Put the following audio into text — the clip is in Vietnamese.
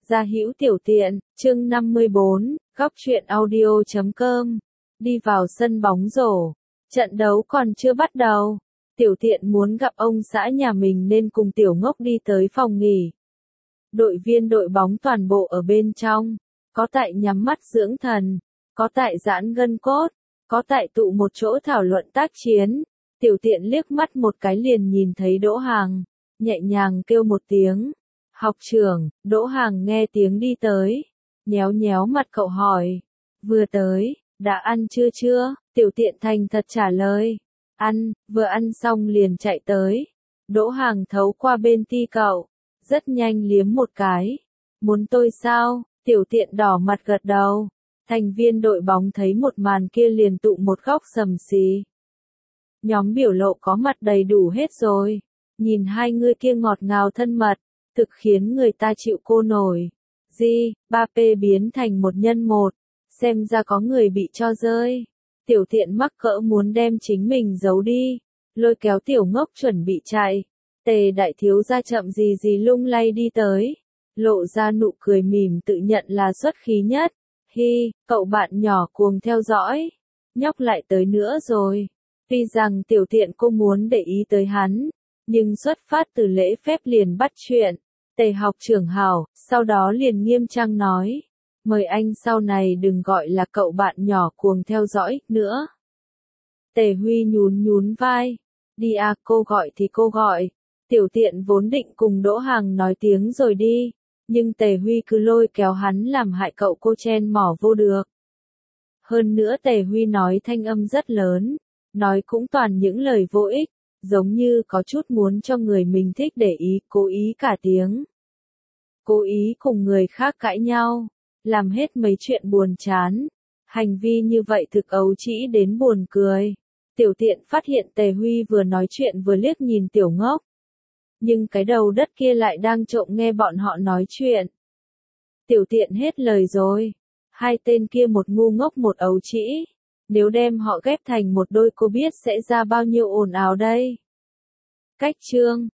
Gia hữu tiểu tiện, chương 54, góc truyện audio.com. Đi vào sân bóng rổ. Trận đấu còn chưa bắt đầu. Tiểu tiện muốn gặp ông xã nhà mình nên cùng tiểu ngốc đi tới phòng nghỉ. Đội viên đội bóng toàn bộ ở bên trong. Có tại nhắm mắt dưỡng thần. Có tại giãn gân cốt. Có tại tụ một chỗ thảo luận tác chiến. Tiểu tiện liếc mắt một cái liền nhìn thấy Đỗ Hàng. Nhẹ nhàng kêu một tiếng. Học trưởng, Đỗ Hàng nghe tiếng đi tới. Nhéo nhéo mặt cậu hỏi. Vừa tới, đã ăn chưa? Tiểu tiện thành thật trả lời. Ăn, vừa ăn xong liền chạy tới. Đỗ Hàng thấu qua bên ti cậu. Rất nhanh liếm một cái. Muốn tôi sao? Tiểu tiện đỏ mặt gật đầu. Thành viên đội bóng thấy một màn kia liền tụ một góc sầm xì. Nhóm biểu lộ có mặt đầy đủ hết rồi. Nhìn hai người kia ngọt ngào thân mật. Thực khiến người ta chịu cô nổi. Mbappé biến thành 1x1. Xem ra có người bị cho rơi. Tiểu tiện mắc cỡ muốn đem chính mình giấu đi. Lôi kéo tiểu ngốc chuẩn bị chạy. Tề đại thiếu gia chậm gì lung lay đi tới. Lộ ra nụ cười mỉm tự nhận là xuất khí nhất. Hi, cậu bạn nhỏ cuồng theo dõi. Nhóc lại tới nữa rồi. Tuy rằng tiểu tiện cô muốn để ý tới hắn. Nhưng xuất phát từ lễ phép liền bắt chuyện. Tề học trưởng hảo, sau đó liền nghiêm trang nói. Mời anh sau này đừng gọi là cậu bạn nhỏ cuồng theo dõi, nữa. Tề Huy nhún vai. Đi à, cô gọi thì cô gọi. Tiểu tiện vốn định cùng Đỗ Hàng nói tiếng rồi đi. Nhưng Tề Huy cứ lôi kéo hắn làm hại cậu cô chen mỏ vô được. Hơn nữa Tề Huy nói thanh âm rất lớn. Nói cũng toàn những lời vô ích. Giống như có chút muốn cho người mình thích để ý, cố ý cả tiếng. Cố ý cùng người khác cãi nhau, làm hết mấy chuyện buồn chán. Hành vi như vậy thực ấu trĩ đến buồn cười. Tiểu tiện phát hiện Tề Huy vừa nói chuyện vừa liếc nhìn tiểu ngốc. Nhưng cái đầu đất kia lại đang trộm nghe bọn họ nói chuyện. Tiểu tiện hết lời rồi. Hai tên kia một ngu ngốc một ấu trĩ. Nếu đem họ ghép thành một đôi cô biết sẽ ra bao nhiêu ồn ào đây. Cách chương